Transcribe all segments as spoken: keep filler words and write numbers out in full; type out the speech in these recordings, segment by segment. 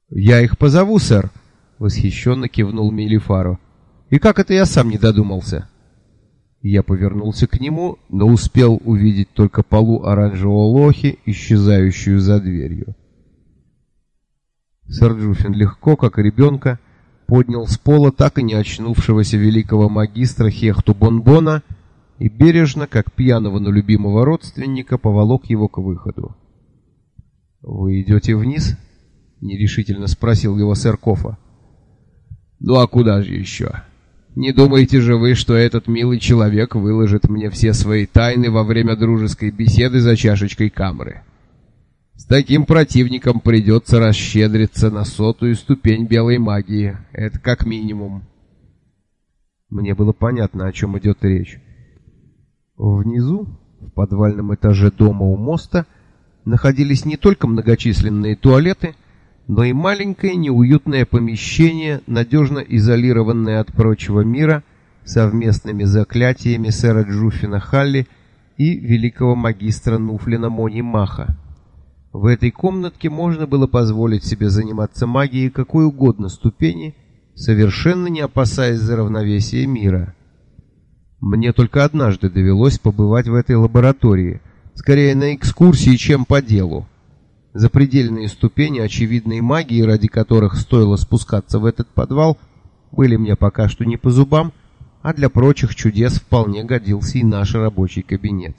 «Я их позову, сэр», — восхищенно кивнул Мелифаро. «И как это я сам не додумался?» Я повернулся к нему, но успел увидеть только полу оранжевого лохи, исчезающую за дверью. Сэр Джуффин легко, как ребенка, поднял с пола так и не очнувшегося великого магистра Хехту Бонбона и бережно, как пьяного, но любимого родственника, поволок его к выходу. «Вы идете вниз?» — нерешительно спросил его сэр Кофа. «Ну а куда же еще? Не думаете же вы, что этот милый человек выложит мне все свои тайны во время дружеской беседы за чашечкой камры? С таким противником придется расщедриться на сотую ступень белой магии. Это как минимум». Мне было понятно, о чем идет речь. Внизу, в подвальном этаже дома у моста, находились не только многочисленные туалеты, но и маленькое неуютное помещение, надежно изолированное от прочего мира совместными заклятиями сэра Джуффина Халли и великого магистра Нуфлина Мони Маха. В этой комнатке можно было позволить себе заниматься магией какой угодно ступени, совершенно не опасаясь за равновесие мира. Мне только однажды довелось побывать в этой лаборатории, скорее на экскурсии, чем по делу. Запредельные ступени очевидной магии, ради которых стоило спускаться в этот подвал, были мне пока что не по зубам, а для прочих чудес вполне годился и наш рабочий кабинет.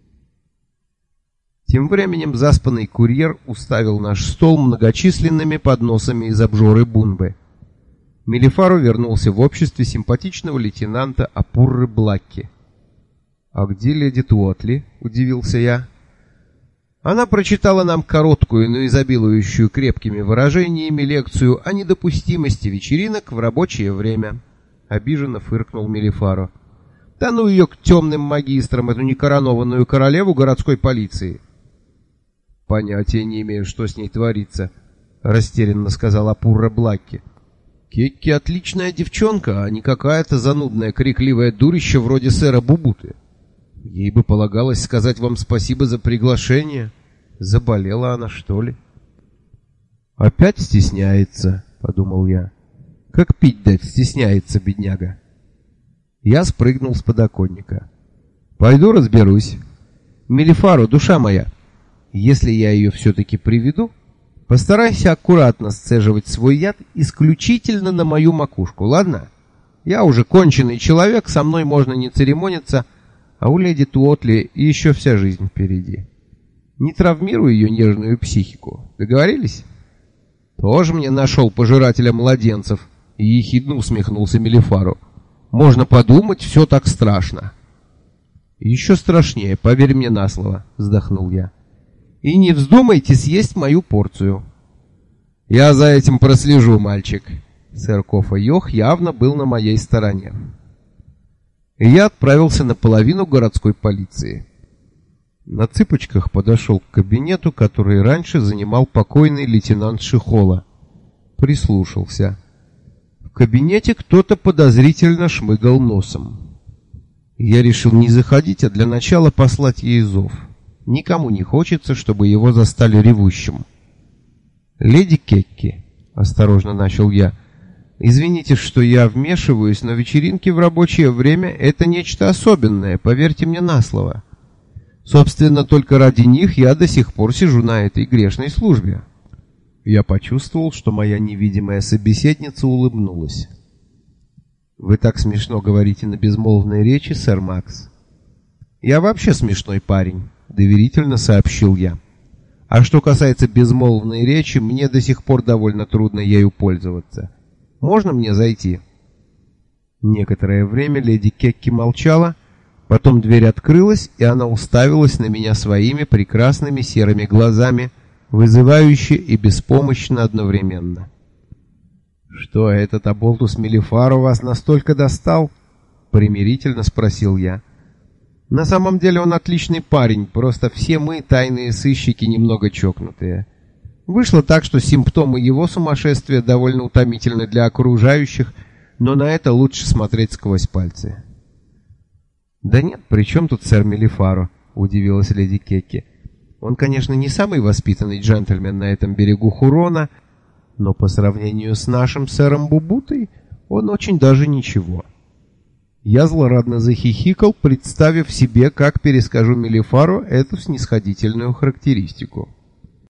Тем временем заспанный курьер уставил наш стол многочисленными подносами из обжоры Бунбы. Мелифаро вернулся в обществе симпатичного лейтенанта Апурры Блакки. «А где леди Туотли?» — удивился я. Она прочитала нам короткую, но изобилующую крепкими выражениями лекцию о недопустимости вечеринок в рабочее время. Обиженно фыркнул Мелифаро. «Да ну ее к темным магистрам, эту некоронованную королеву городской полиции!» «Понятия не имею, что с ней творится», — растерянно сказал Апурра Блакки. «Кекки отличная девчонка, а не какая-то занудная крикливая дурища вроде сэра Бубуты. Ей бы полагалось сказать вам спасибо за приглашение. Заболела она, что ли?» «Опять стесняется», — подумал я. «Как пить дать стесняется, бедняга». Я спрыгнул с подоконника. «Пойду разберусь. Мелифаро, душа моя, если я ее все-таки приведу, постарайся аккуратно сцеживать свой яд исключительно на мою макушку, ладно? Я уже конченый человек, со мной можно не церемониться, а у леди Туотли еще вся жизнь впереди. Не травмируй ее нежную психику. Договорились?» «Тоже мне нашел пожирателя младенцев», — и ехидно усмехнулся Мелифаро. «Можно подумать, все так страшно». «Еще страшнее, поверь мне на слово», — вздохнул я. «И не вздумайте съесть мою порцию». «Я за этим прослежу, мальчик». Сэр Кофа Йох явно был на моей стороне. И я отправился на половину городской полиции. На цыпочках подошел к кабинету, который раньше занимал покойный лейтенант Шихола. Прислушался. В кабинете кто-то подозрительно шмыгал носом. Я решил не заходить, а для начала послать ей зов. Никому не хочется, чтобы его застали ревущим. «Леди Кекки», — осторожно начал я, — «извините, что я вмешиваюсь, но вечеринки в рабочее время — это нечто особенное, поверьте мне на слово. Собственно, только ради них я до сих пор сижу на этой грешной службе». Я почувствовал, что моя невидимая собеседница улыбнулась. «Вы так смешно говорите на безмолвной речи, сэр Макс». «Я вообще смешной парень», — доверительно сообщил я. «А что касается безмолвной речи, мне до сих пор довольно трудно ею пользоваться. Можно мне зайти?» Некоторое время леди Кекки молчала, потом дверь открылась, и она уставилась на меня своими прекрасными серыми глазами, вызывающе и беспомощно одновременно. «Что, этот оболтус Мелифаро вас настолько достал?» — примирительно спросил я. «На самом деле он отличный парень, просто все мы, тайные сыщики, немного чокнутые. Вышло так, что симптомы его сумасшествия довольно утомительны для окружающих, но на это лучше смотреть сквозь пальцы». «Да нет, при чем тут сэр Мелифаро?» — удивилась леди Кекки. «Он, конечно, не самый воспитанный джентльмен на этом берегу Хурона, но по сравнению с нашим сэром Бубутой он очень даже ничего. Я злорадно захихикал, представив себе, как перескажу Мелифару эту снисходительную характеристику.